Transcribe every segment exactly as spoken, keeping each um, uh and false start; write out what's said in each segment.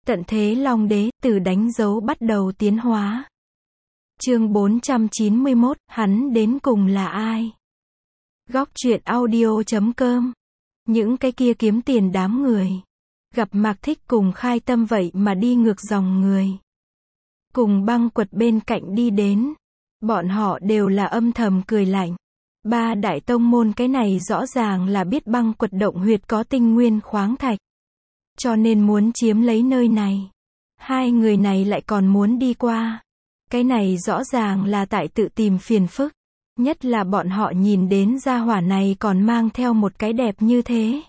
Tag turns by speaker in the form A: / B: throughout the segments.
A: Tận thế Long Đế, từ đánh dấu bắt đầu tiến hóa. Chương bốn trăm chín mươi mốt, hắn đến cùng là ai? Góc truyện audio chấm com. Những cái kia kiếm tiền đám người. Gặp Mạc Thích cùng Khai Tâm vậy mà đi ngược dòng người. Cùng Băng Quật bên cạnh đi đến. Bọn họ đều là âm thầm cười lạnh. Ba đại tông môn cái này rõ ràng là biết Băng Quật động huyệt có tinh nguyên khoáng thạch. Cho nên muốn chiếm lấy nơi này. Hai người này lại còn muốn đi qua. Cái này rõ ràng là tại tự tìm phiền phức. Nhất là bọn họ nhìn đến gia hỏa này còn mang theo một cái đẹp như thế.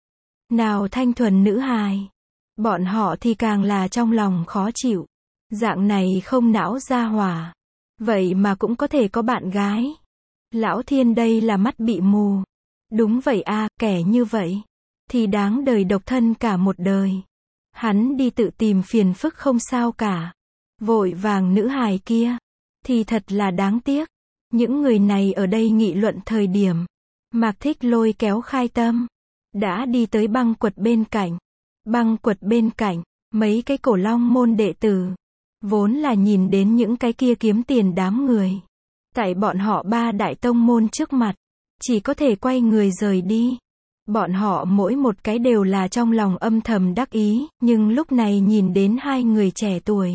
A: Nào thanh thuần nữ hài. Bọn họ thì càng là trong lòng khó chịu. Dạng này không não gia hỏa. Vậy mà cũng có thể có bạn gái. Lão thiên đây là mắt bị mù. Đúng vậy a, kẻ như vậy thì đáng đời độc thân cả một đời. Hắn đi tự tìm phiền phức không sao cả. Vội vàng nữ hài kia thì thật là đáng tiếc. Những người này ở đây nghị luận thời điểm Mạc Thích lôi kéo Khai Tâm đã đi tới Băng Quật bên cạnh. Băng Quật bên cạnh mấy cái cổ long môn đệ tử vốn là nhìn đến những cái kia kiếm tiền đám người. Tại bọn họ ba đại tông môn trước mặt chỉ có thể quay người rời đi. Bọn họ mỗi một cái đều là trong lòng âm thầm đắc ý, nhưng lúc này nhìn đến hai người trẻ tuổi.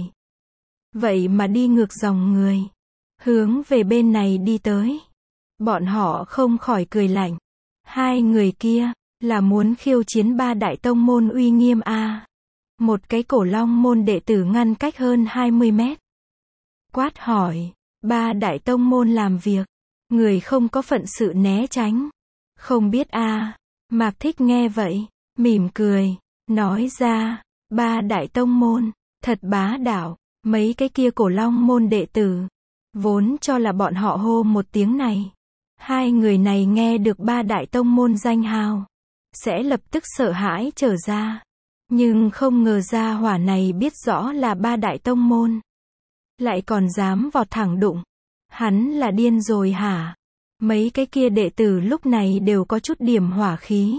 A: Vậy mà đi ngược dòng người. Hướng về bên này đi tới. Bọn họ không khỏi cười lạnh. Hai người kia, là muốn khiêu chiến ba đại tông môn uy nghiêm a à. Một cái cổ long môn đệ tử ngăn cách hơn hai mươi mét. Quát hỏi, ba đại tông môn làm việc. Người không có phận sự né tránh. Không biết a à. Mạc Thích nghe vậy, mỉm cười, nói ra, ba đại tông môn, thật bá đạo, mấy cái kia cổ long môn đệ tử, vốn cho là bọn họ hô một tiếng này. Hai người này nghe được ba đại tông môn danh hào, sẽ lập tức sợ hãi trở ra. Nhưng không ngờ ra hỏa này biết rõ là ba đại tông môn. Lại còn dám vọt thẳng đụng. Hắn là điên rồi hả? Mấy cái kia đệ tử lúc này đều có chút điểm hỏa khí.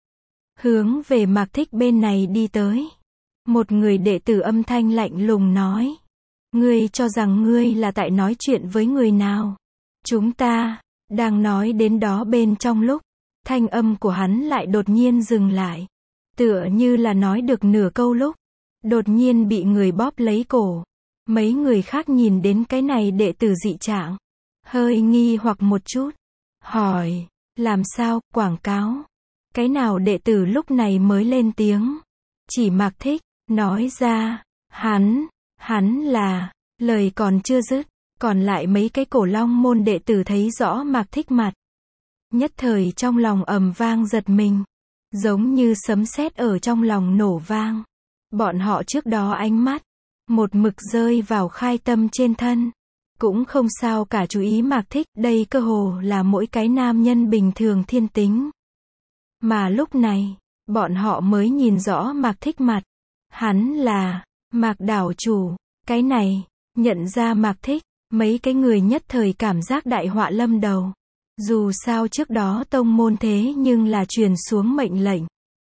A: Hướng về Mạc Thích bên này đi tới. Một người đệ tử âm thanh lạnh lùng nói. Ngươi cho rằng ngươi là tại nói chuyện với người nào? Chúng ta, đang nói đến đó bên trong lúc, thanh âm của hắn lại đột nhiên dừng lại. Tựa như là nói được nửa câu lúc, đột nhiên bị người bóp lấy cổ. Mấy người khác nhìn đến cái này đệ tử dị trạng. Hơi nghi hoặc một chút. Hỏi, làm sao, quảng cáo? Cái nào đệ tử lúc này mới lên tiếng. Chỉ Mạc Thích, nói ra, hắn, hắn là, lời còn chưa dứt. Còn lại mấy cái cổ long môn đệ tử thấy rõ Mạc Thích mặt. Nhất thời trong lòng ầm vang giật mình. Giống như sấm sét ở trong lòng nổ vang. Bọn họ trước đó ánh mắt, một mực rơi vào Khai Tâm trên thân. Cũng không sao cả chú ý Mạc Thích, đây cơ hồ là mỗi cái nam nhân bình thường thiên tính. Mà lúc này, bọn họ mới nhìn rõ Mạc Thích mặt. Hắn là, Mạc đảo chủ. Cái này, nhận ra Mạc Thích, mấy cái người nhất thời cảm giác đại họa lâm đầu. Dù sao trước đó tông môn thế nhưng là truyền xuống mệnh lệnh.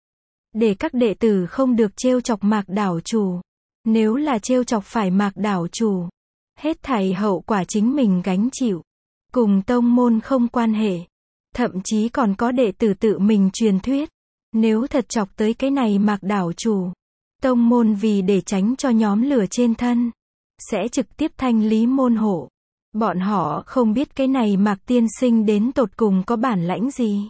A: Để các đệ tử không được trêu chọc Mạc đảo chủ. Nếu là trêu chọc phải Mạc đảo chủ, hết thảy hậu quả chính mình gánh chịu. Cùng tông môn không quan hệ. Thậm chí còn có đệ tử tự mình truyền thuyết. Nếu thật chọc tới cái này Mạc đảo chủ, tông môn vì để tránh cho nhóm lửa trên thân, sẽ trực tiếp thanh lý môn hộ. Bọn họ không biết cái này Mạc tiên sinh đến tột cùng có bản lãnh gì.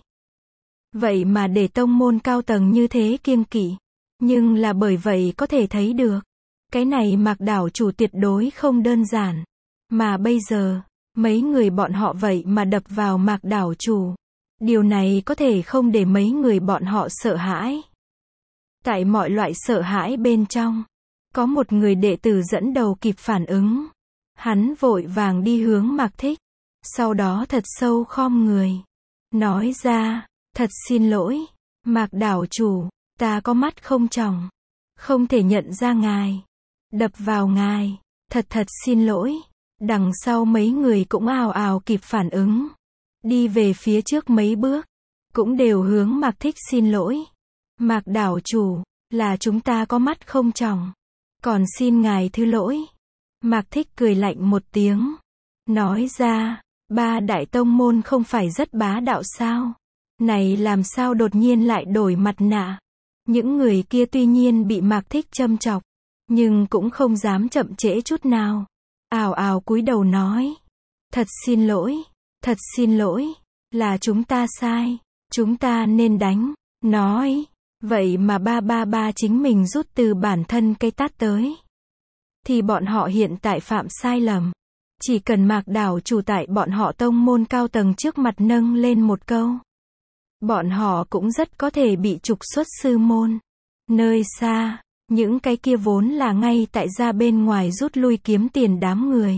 A: Vậy mà để tông môn cao tầng như thế kiêng kỵ. Nhưng là bởi vậy có thể thấy được. Cái này Mạc đảo chủ tuyệt đối không đơn giản. Mà bây giờ, mấy người bọn họ vậy mà đập vào Mạc đảo chủ. Điều này có thể không để mấy người bọn họ sợ hãi. Tại mọi loại sợ hãi bên trong, có một người đệ tử dẫn đầu kịp phản ứng. Hắn vội vàng đi hướng Mạc Thích. Sau đó thật sâu khom người. Nói ra, thật xin lỗi, Mạc đảo chủ, ta có mắt không tròng. Không thể nhận ra ngài. Đập vào ngài, thật thật xin lỗi. Đằng sau mấy người cũng ào ào kịp phản ứng. Đi về phía trước mấy bước. Cũng đều hướng Mạc Thích xin lỗi. Mạc đảo chủ, là chúng ta có mắt không tròng. Còn xin ngài thứ lỗi. Mạc Thích cười lạnh một tiếng. Nói ra, ba đại tông môn không phải rất bá đạo sao? Này làm sao đột nhiên lại đổi mặt nạ? Những người kia tuy nhiên bị Mạc Thích châm chọc, nhưng cũng không dám chậm trễ chút nào. Ào ào cúi đầu nói. Thật xin lỗi, thật xin lỗi, là chúng ta sai, chúng ta nên đánh. Nói, vậy mà ba ba ba chính mình rút từ bản thân cây tát tới. Thì bọn họ hiện tại phạm sai lầm. Chỉ cần Mạc đảo chủ tại bọn họ tông môn cao tầng trước mặt nâng lên một câu, bọn họ cũng rất có thể bị trục xuất sư môn. Nơi xa, những cái kia vốn là ngay tại ra bên ngoài rút lui kiếm tiền đám người.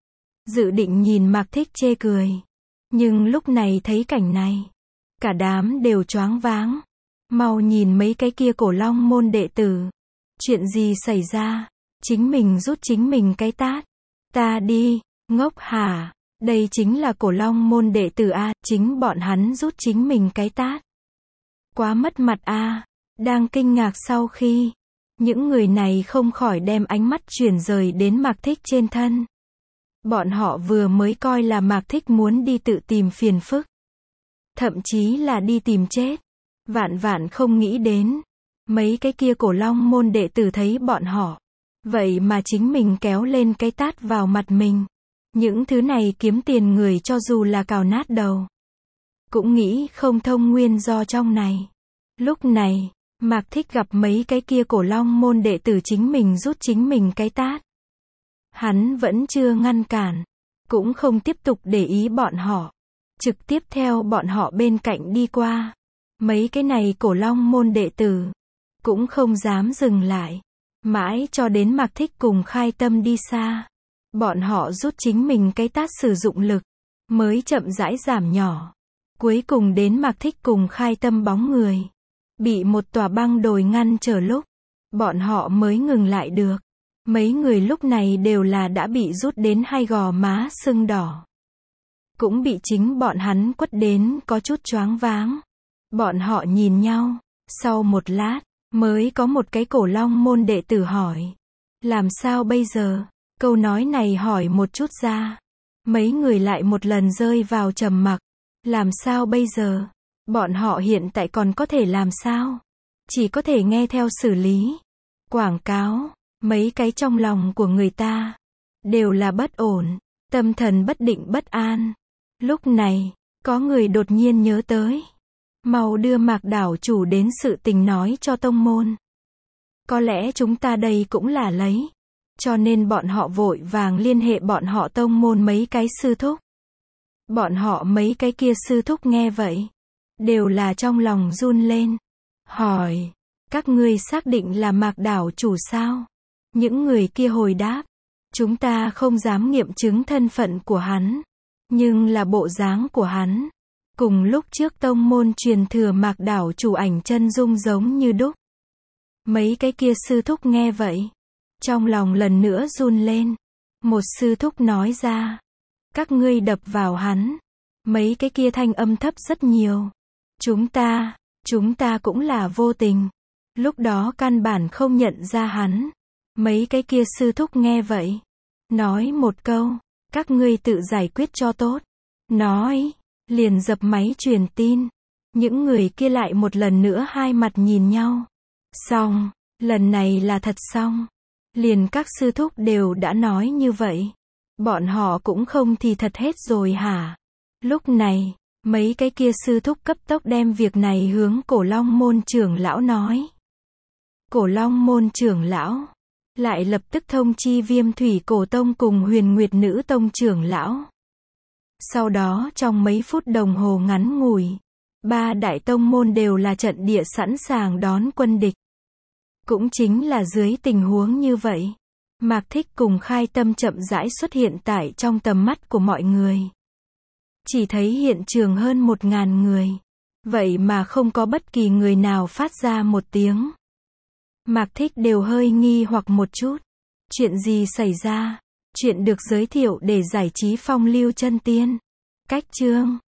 A: Dự định nhìn Mạc Thích chê cười. Nhưng lúc này thấy cảnh này, cả đám đều choáng váng. Mau nhìn mấy cái kia cổ long môn đệ tử. Chuyện gì xảy ra? Chính mình rút chính mình cái tát. Ta đi, ngốc hả? Đây chính là cổ long môn đệ tử a, chính bọn hắn rút chính mình cái tát. Quá mất mặt a. Đang kinh ngạc sau khi, những người này không khỏi đem ánh mắt chuyển rời đến Mạc Thích trên thân. Bọn họ vừa mới coi là Mạc Thích muốn đi tự tìm phiền phức. Thậm chí là đi tìm chết. Vạn vạn không nghĩ đến. Mấy cái kia cổ long môn đệ tử thấy bọn họ. Vậy mà chính mình kéo lên cái tát vào mặt mình. Những thứ này kiếm tiền người cho dù là cào nát đầu, cũng nghĩ không thông nguyên do trong này. Lúc này, Mạc Thích gặp mấy cái kia cổ long môn đệ tử chính mình rút chính mình cái tát. Hắn vẫn chưa ngăn cản, cũng không tiếp tục để ý bọn họ. Trực tiếp theo bọn họ bên cạnh đi qua. Mấy cái này cổ long môn đệ tử cũng không dám dừng lại. Mãi cho đến Mạc Thích cùng Khai Tâm đi xa. Bọn họ rút chính mình cái tát sử dụng lực, mới chậm rãi giảm nhỏ. Cuối cùng đến Mạc Thích cùng Khai Tâm bóng người. Bị một tòa băng đồi ngăn trở lúc, bọn họ mới ngừng lại được. Mấy người lúc này đều là đã bị rút đến hai gò má sưng đỏ. Cũng bị chính bọn hắn quất đến có chút choáng váng. Bọn họ nhìn nhau, sau một lát, mới có một cái cổ long môn đệ tử hỏi. Làm sao bây giờ? Câu nói này hỏi một chút ra. Mấy người lại một lần rơi vào trầm mặc. Làm sao bây giờ? Bọn họ hiện tại còn có thể làm sao? Chỉ có thể nghe theo xử lý. Quảng cáo, mấy cái trong lòng của người ta đều là bất ổn, tâm thần bất định bất an. Lúc này, có người đột nhiên nhớ tới. Mau đưa Mạc đảo chủ đến sự tình nói cho tông môn. Có lẽ chúng ta đây cũng là lấy. Cho nên bọn họ vội vàng liên hệ bọn họ tông môn mấy cái sư thúc. Bọn họ mấy cái kia sư thúc nghe vậy, đều là trong lòng run lên. Hỏi, các ngươi xác định là Mạc đảo chủ sao? Những người kia hồi đáp, chúng ta không dám nghiệm chứng thân phận của hắn. Nhưng là bộ dáng của hắn, cùng lúc trước tông môn truyền thừa Mạc đảo chủ ảnh chân dung giống như đúc. Mấy cái kia sư thúc nghe vậy, trong lòng lần nữa run lên. Một sư thúc nói ra, các ngươi đập vào hắn. Mấy cái kia thanh âm thấp rất nhiều. Chúng ta, chúng ta cũng là vô tình. Lúc đó căn bản không nhận ra hắn. Mấy cái kia sư thúc nghe vậy, nói một câu, các ngươi tự giải quyết cho tốt. Nói, liền dập máy truyền tin. Những người kia lại một lần nữa hai mặt nhìn nhau. Xong, lần này là thật xong. Liền các sư thúc đều đã nói như vậy. Bọn họ cũng không thì thật hết rồi hả? Lúc này, mấy cái kia sư thúc cấp tốc đem việc này hướng cổ long môn trưởng lão nói. Cổ long môn trưởng lão lại lập tức thông chi Viêm Thủy Cổ Tông cùng Huyền Nguyệt Nữ Tông trưởng lão. Sau đó trong mấy phút đồng hồ ngắn ngủi, ba đại tông môn đều là trận địa sẵn sàng đón quân địch. Cũng chính là dưới tình huống như vậy, Mạc Thích cùng Khai Tâm chậm rãi xuất hiện tại trong tầm mắt của mọi người. Chỉ thấy hiện trường hơn một ngàn người. Vậy mà không có bất kỳ người nào phát ra một tiếng. Mạc Thích đều hơi nghi hoặc một chút. Chuyện gì xảy ra? Chuyện được giới thiệu để giải trí phong lưu chân tiên. Cách chương